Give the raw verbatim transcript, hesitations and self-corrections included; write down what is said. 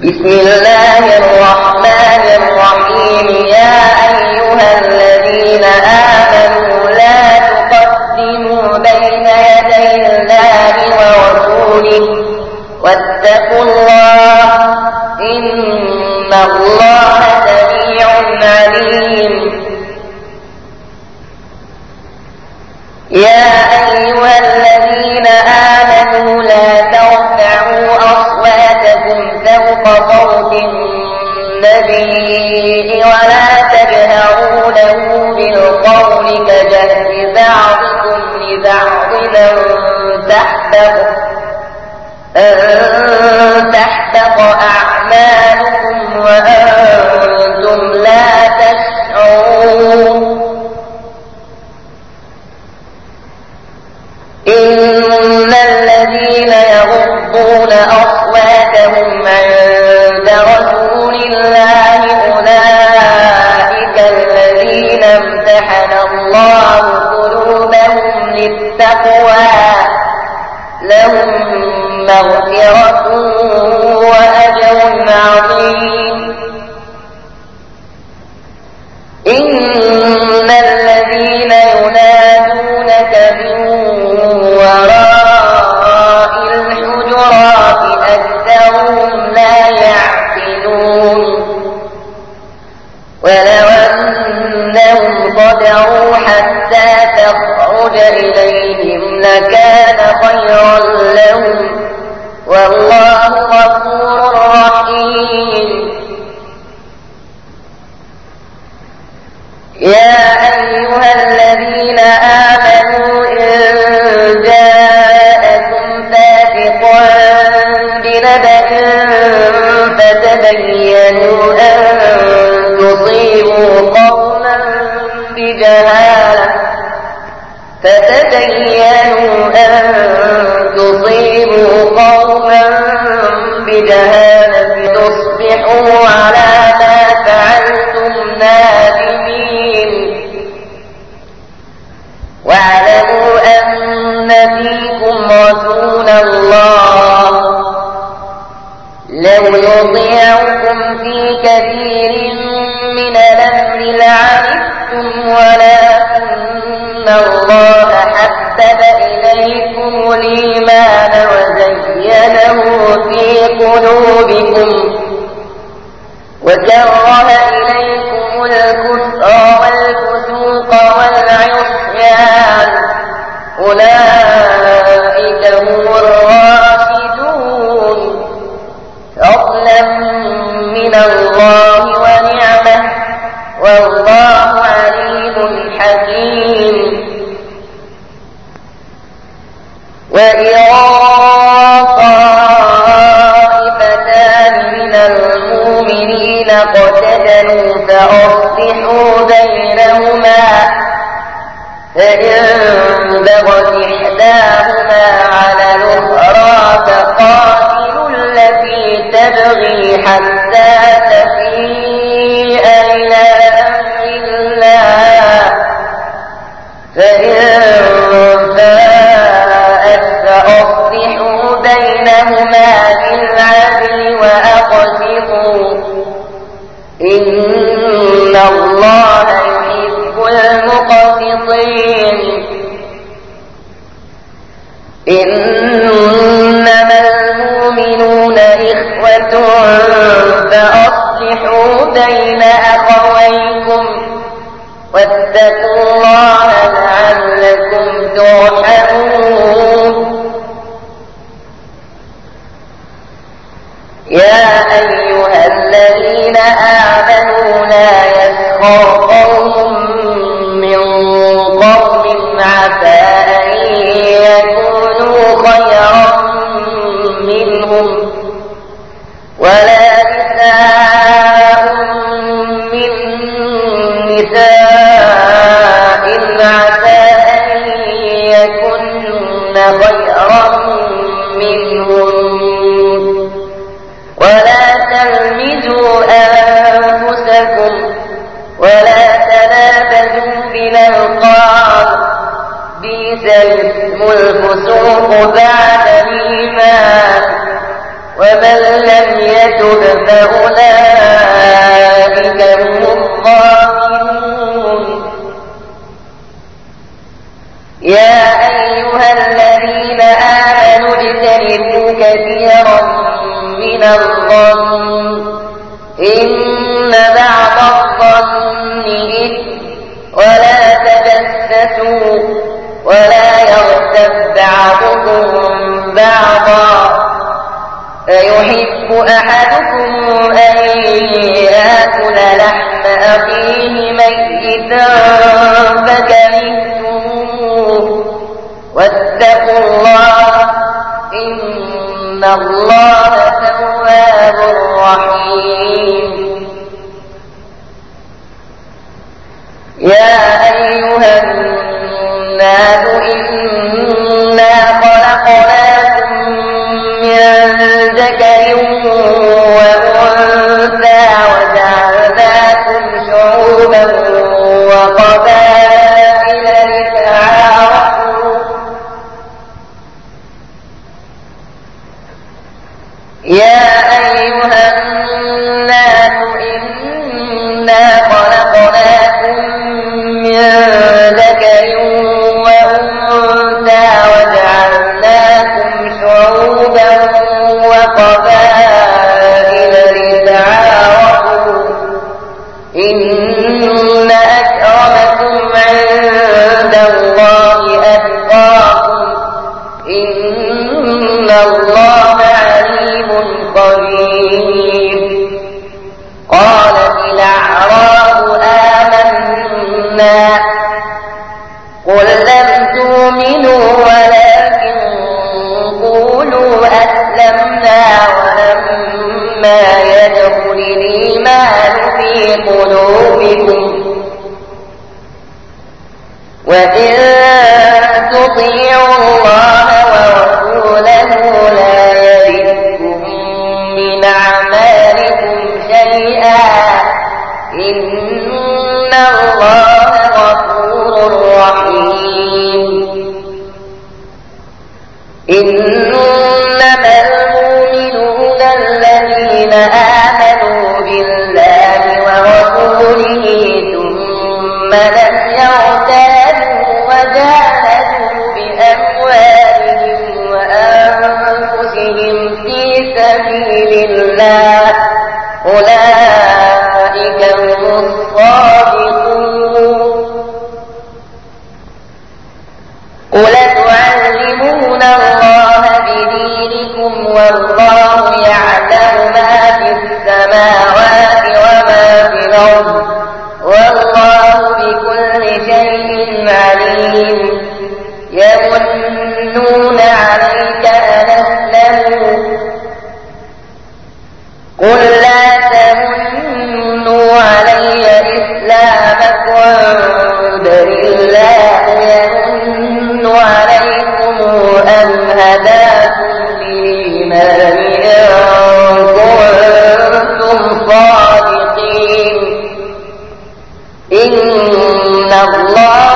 بسم الله الرحمن الرحيم. يا أيها الذين آمنوا لا تقدموا بين يدي الله ورسوله واتقوا الله إن الله سميع عليم. يا أيها الذين آمنوا لا ترفعوا أصواتكم فوق صوت النبي ولا تجهروا له بالقول كجهر بعضكم لبعض أن تحبط أن تحبط أعمالكم وأنتم لا تشعرون. إن الذين يغضون أصواتهم عند رسول الله أولئك الذين امتحن الله قلوبهم للتقوى لهم مغفرة وأجر عظيم. إن الذين ينادونك من وراء الحجرات أكثرهم لا يعقلون. ولو أنهم صبروا حتى تخرج إليهم لكان خيرا لهم والله غفور رحيم. يا أيها الذين آمنوا إن جاءكم فاسق بنبأ فتبينوا أن تصيبوا قوما بجهالة فتبينوا أن تصيبوا قوما بجهالة تصبحوا على ما فعلتم نادمين. واعلموا أن فيكم رسول الله لو يطيعكم في كثير من الأمر لعنتم ولكن الله حبب إليكم الإيمان وزينه في قلوبكم وكره إليكم الكفر والفسوق والعصيان أولئك هم الراشدون فضلا من الله ونعمه والله عليم حكيم. وإن طائفتان من المؤمنين اقتتلوا فأصلحوا بينهما فإن بغت إحداهما على الأخرى فقاتلوا التي تبغي حتى تفيء إلى أمر الله فإن فاءت فأصلحوا بينهما بالعدل وأقسطوا إن الله يحب المقسطين. إنما المؤمنون إخوة فأصلحوا بين أخويكم واتقوا الله لعلكم ترحمون. يا أيها الذين آمنوا لا يسخر قوم من قوم عسى أن يكونوا خيرا منهم ولا نساء من نساء عسى أن يكن خيرا منهم ولا تلمزوا أنفسكم ولا تنابزوا بالألقاب بئس الاسم الفسوق بعد الإيمان ومن لم يتب نكتب فأولئك هم الظالمون. يا أيها الذين آمنوا اجتنبوا كثيرا من الظن إن بعض الظن إثم ولا تجسسوا ولا يغتب بعضكم بعضا أيحب أحدكم أن يأكل لحم أخيه ميتا فكرهتموه واتقوا الله إن الله تواب رحيم. يا أيها الناس إنا خلقناكم من ذكر وأنثى وجعلناكم شعوبا وقبائل لتعارفوا يا أيها الناس إنا خلقناكم من ذكر وأنثى وجعلناكم شعوبا وقبائل لتعارفوا إن أكرمكم عند الله أتقاكم إن الله عليم خبير. قالت الأعراب آمنا قل لم تؤمنوا ولكن قولوا أسلمنا ولما يدخل الإيمان في قلوبكم وإن تطيعوا الله ورسوله لا يلدكم من أعمالكم شيئا إن الله غفور رحيم. إنما المؤمنون الذين آمنوا بالله ورسوله ثم لم يرتابوا وجاهدوا بأموالهم وأنفسهم في سبيل الله أولئك هم الصادقون. قل تعلمون الله بدينكم والله يعلم ما في السماوات وما في الأرض والله بكل شيء عليم. يمنون عليك أن أسلموا قل لا تمنوا علي إسلامكم بل الله يمن عليكم أن هداكم للإيمان إن كنتم صادقين إن الله